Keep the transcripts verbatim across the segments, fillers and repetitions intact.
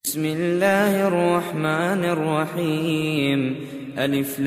بسم الله الرحمن الرحيم. ألف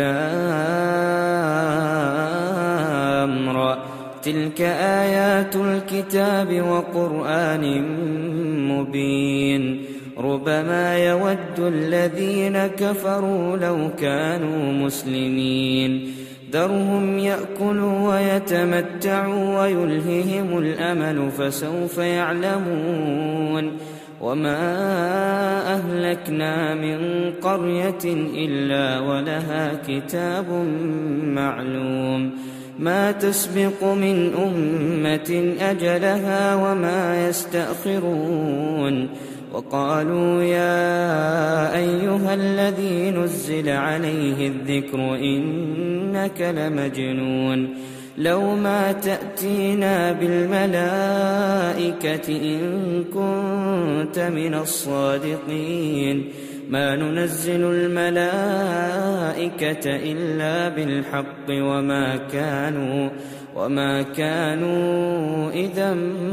لام را. تلك آيات الكتاب وقرآن مبين. ربما يود الذين كفروا لو كانوا مسلمين. ذرهم يأكلوا ويتمتعوا ويلههم الأمل فسوف يعلمون. وما أهلكنا من قرية إلا ولها كتاب معلوم. ما تسبق من أمة أجلها وما يستأخرون. وقالوا يا أيها الذي نزل عليه الذكر إنك لمجنون. لو ما تأتينا بالملائكة إن كنت من الصادقين. ما ننزل الملائكة إلا بالحق وما كانوا وما كانوا إذا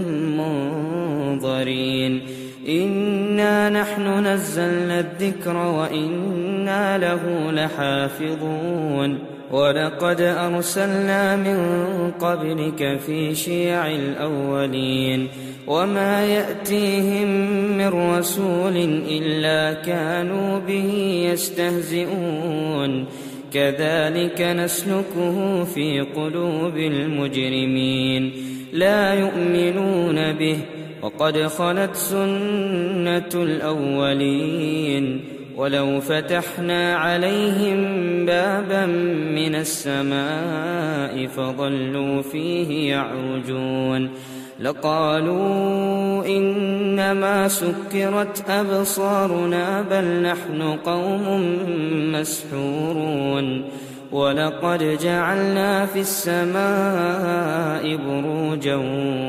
منظرين. إنا نحن نزلنا الذكر وإنا له لحافظون. ولقد أرسلنا من قبلك في شيع الأولين. وما يأتيهم من رسول إلا كانوا به يستهزئون. كذلك نسلكه في قلوب المجرمين. لا يؤمنون به وقد خلت سنة الأولين. ولو فتحنا عليهم بابا من السماء فظلوا فيه يعرجون لقالوا إنما سكرت أبصارنا بل نحن قوم مسحورون. ولقد جعلنا في السماء بروجا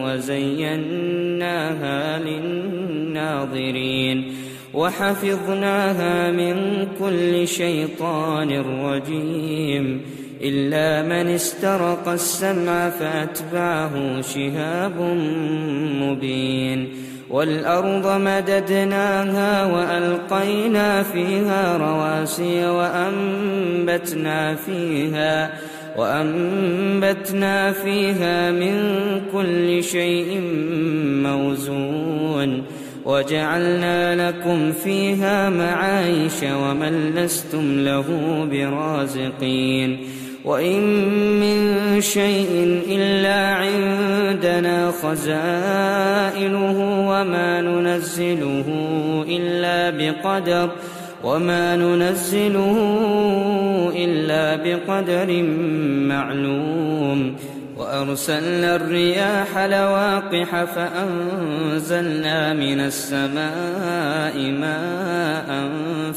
وزيناها للناظرين وحفظناها من كل شيطان رجيم إلا من استرق السمع فأتبعه شهاب مبين. والأرض مددناها وألقينا فيها رواسي وأنبتنا فيها وأنبتنا فيها من كل شيء موزون. وجعلنا لكم فيها معايش ومن لستم له برازقين. وإن من شيء إلا عندنا خزائنه وما ننزله إلا بقدر وما ننزله إلا بقدر معلوم. وأرسلنا الرياح لواقح فأنزلنا من السماء ماء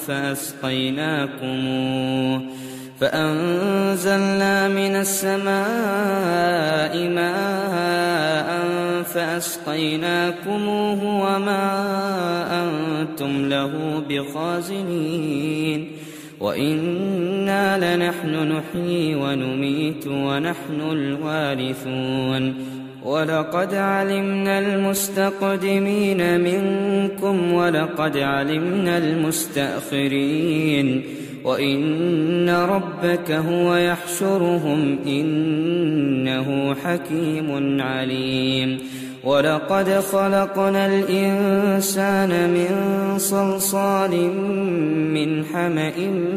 فأسقيناكموه فأنزلنا من السماء ماء فأسقيناكموه وما أنتم له بخازنين. وإنا لنحن نحيي ونميت ونحن الوارثون. ولقد علمنا المستقدمين منكم ولقد علمنا المستأخرين. وإن ربك هو يحشرهم إنه حكيم عليم. ولقد خلقنا الإنسان من صلصال من حمأ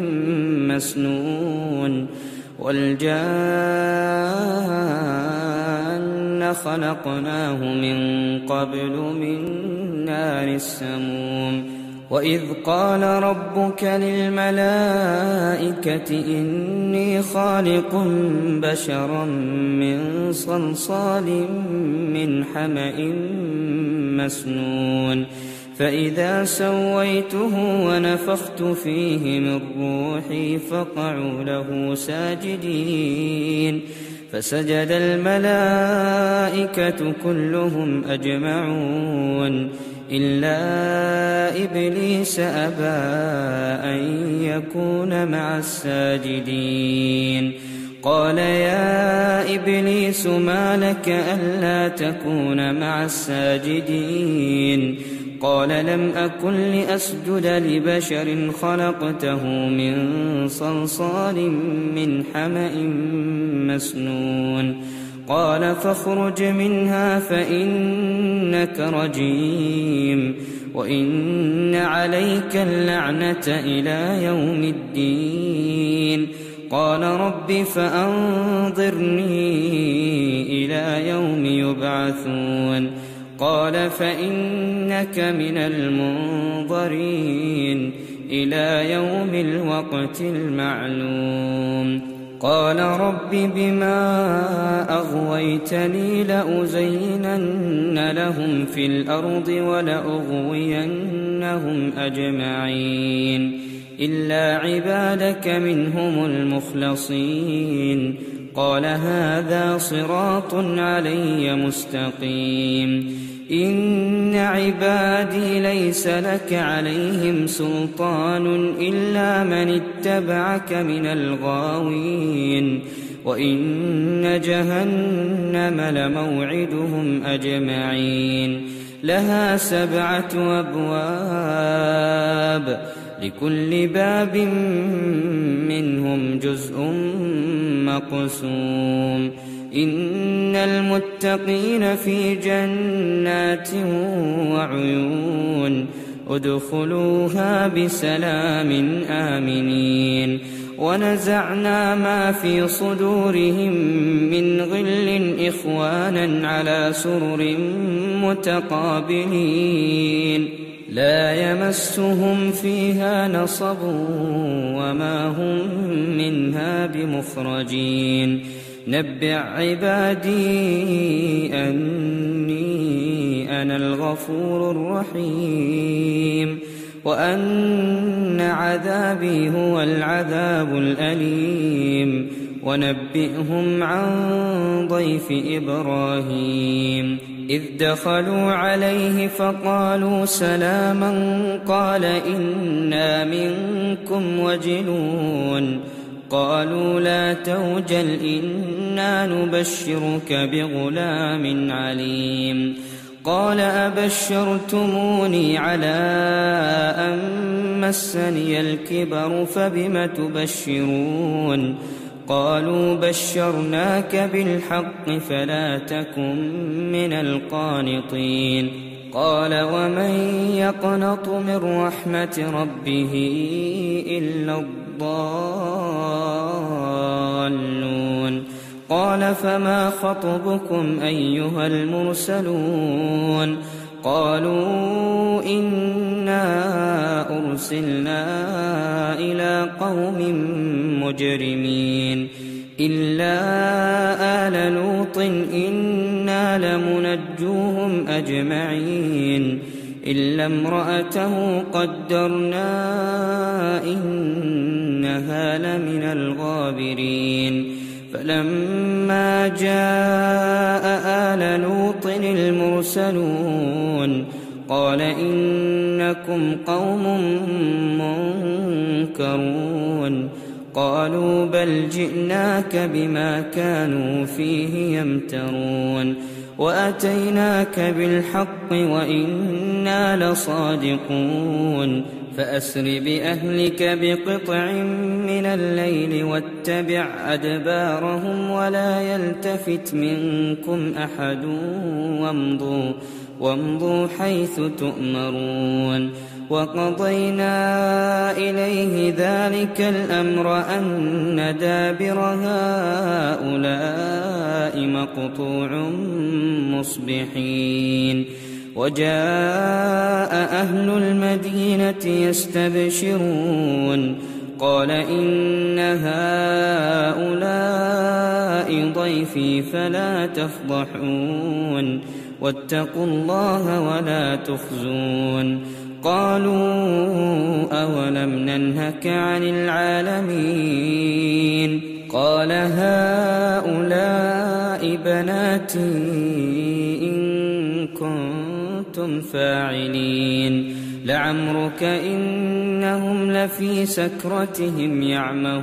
مسنون. والجان خلقناه من قبل من نار السموم. وإذ قال ربك للملائكة إني خالق بشرا من صلصال من حمأ مسنون. فإذا سويته ونفخت فيه من روحي فقعوا له ساجدين. فسجد الملائكة كلهم أجمعون إلا إبليس أبى أن يكون مع الساجدين. قال يا إبليس ما لك ألا تكون مع الساجدين؟ قال لم أكن لأسجد لبشر خلقته من صلصال من حمأ مسنون قال فاخرج منها فإنك رجيم وإن عليك اللعنة إلى يوم الدين قال رب فأنظرني إلى يوم يبعثون قال فإنك من المنظرين إلى يوم الوقت المعلوم قال رب بما أغويتني لأزينن لهم في الأرض ولأغوينهم أجمعين إلا عبادك منهم المخلصين قال هذا صراط علي مستقيم إن عبادي ليس لك عليهم سلطان إلا من اتبعك من الغاوين وإن جهنم لموعدهم أجمعين لها سبعة أبواب لكل باب منهم جزء مقسوم إن المتقين في جنات وعيون ادخلوها بسلام آمنين ونزعنا ما في صدورهم من غل إخوانا على سرر متقابلين لا يمسهم فيها نصب وما هم منها بمخرجين نبئ عبادي أني أنا الغفور الرحيم وأن عذابي هو العذاب الأليم ونبئهم عن ضيف إبراهيم إذ دخلوا عليه فقالوا سلاما قال إنا منكم وجلون قالوا لا توجل إنا نبشرك بغلام عليم قال أبشرتموني على أن مسني الكبر فبم تبشرون قالوا بشرناك بالحق فلا تكن من القانطين قال ومن يقنط من رحمة ربه إلا الضالون قال فما خطبكم أيها المرسلون قالوا إنا أرسلنا إلى قوم مجرمين إلا آل لوط إنا لمنجوهم أجمعين إلا امرأته قدرنا إنها لمن الغابرين فلما جاء آل لوط المرسلون قال إنكم قوم منكرون قالوا بل جئناك بما كانوا فيه يمترون وأتيناك بالحق وإنا لصادقون فأسر بأهلك بقطع من الليل واتبع أدبارهم ولا يلتفت منكم أحد وامضوا, وامضوا حيث تؤمرون وقضينا إليه ذلك الأمر أن دابر هؤلاء مقطوع مصبحين وجاء أهل المدينة يستبشرون قال إن هؤلاء ضيفي فلا تفضحون واتقوا الله ولا تخزون قالوا أولم ننهك عن العالمين قال هؤلاء بناتي إن كنتم فاعلين لعمرك إنهم لفي سكرتهم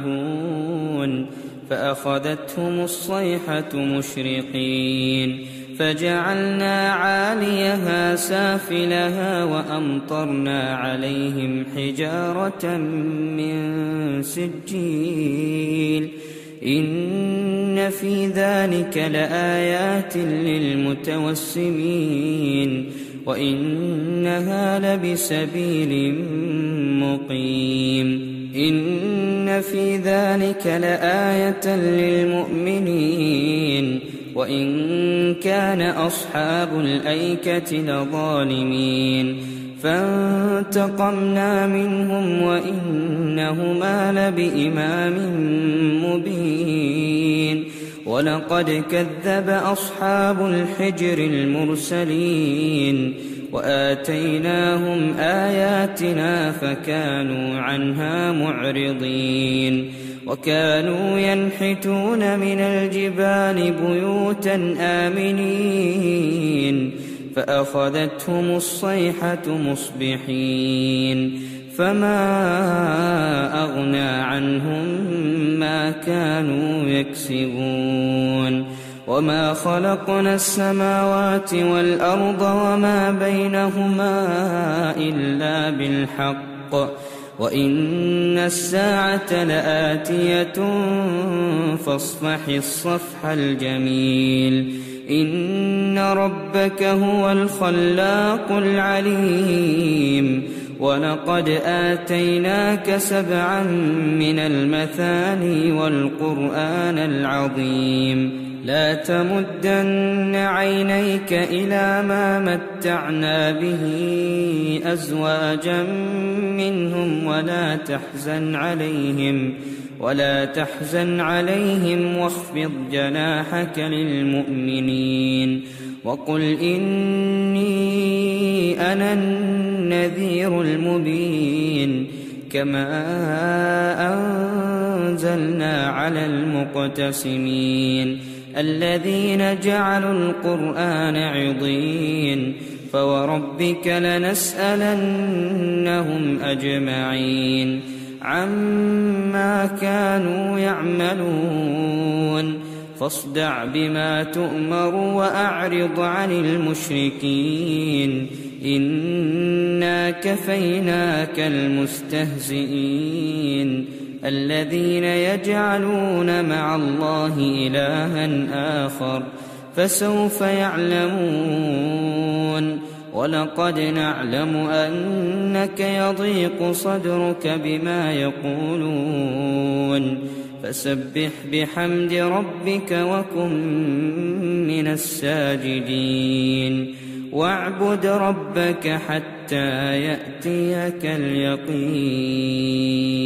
يعمهون فأخذتهم الصيحة مشرقين فجعلنا عاليها سافلها وأمطرنا عليهم حجارة من سجيل إن في ذلك لآيات للمتوسمين وإنها لبسبيل مقيم إن في ذلك لآية للمؤمنين وإن كان أصحاب الأيكة لظالمين فانتقمنا منهم وإنهما لبإمام مبين ولقد كذب أصحاب الحجر المرسلين وآتيناهم آياتنا فكانوا عنها معرضين وكانوا ينحتون من الجبال بيوتا آمنين فأخذتهم الصيحة مصبحين فما أغنى عنهم ما كانوا يكسبون وما خلقنا السماوات والأرض وما بينهما إلا بالحق وإن الساعة لآتية فاصفح الصفح الجميل إن ربك هو الخلاق العليم ولقد آتيناك سبعا من المثاني والقرآن العظيم لا تمدن عينيك إلى ما متعنا به أزواجا منهم ولا تحزن عليهم ولا تحزن عليهم واخفض جناحك للمؤمنين وقل إني أنا النذير المبين كما أنزلنا على المقتسمين الذين جعلوا القرآن عضين فوربك لنسألنهم أجمعين عما كانوا يعملون فاصدع بما تؤمر وأعرض عن المشركين إنا كفيناك المستهزئين الذين يجعلون مع الله إلها آخر فسوف يعلمون ولقد نعلم أنك يضيق صدرك بما يقولون فسبح بحمد ربك وكن من الساجدين واعبد ربك حتى يأتيك اليقين.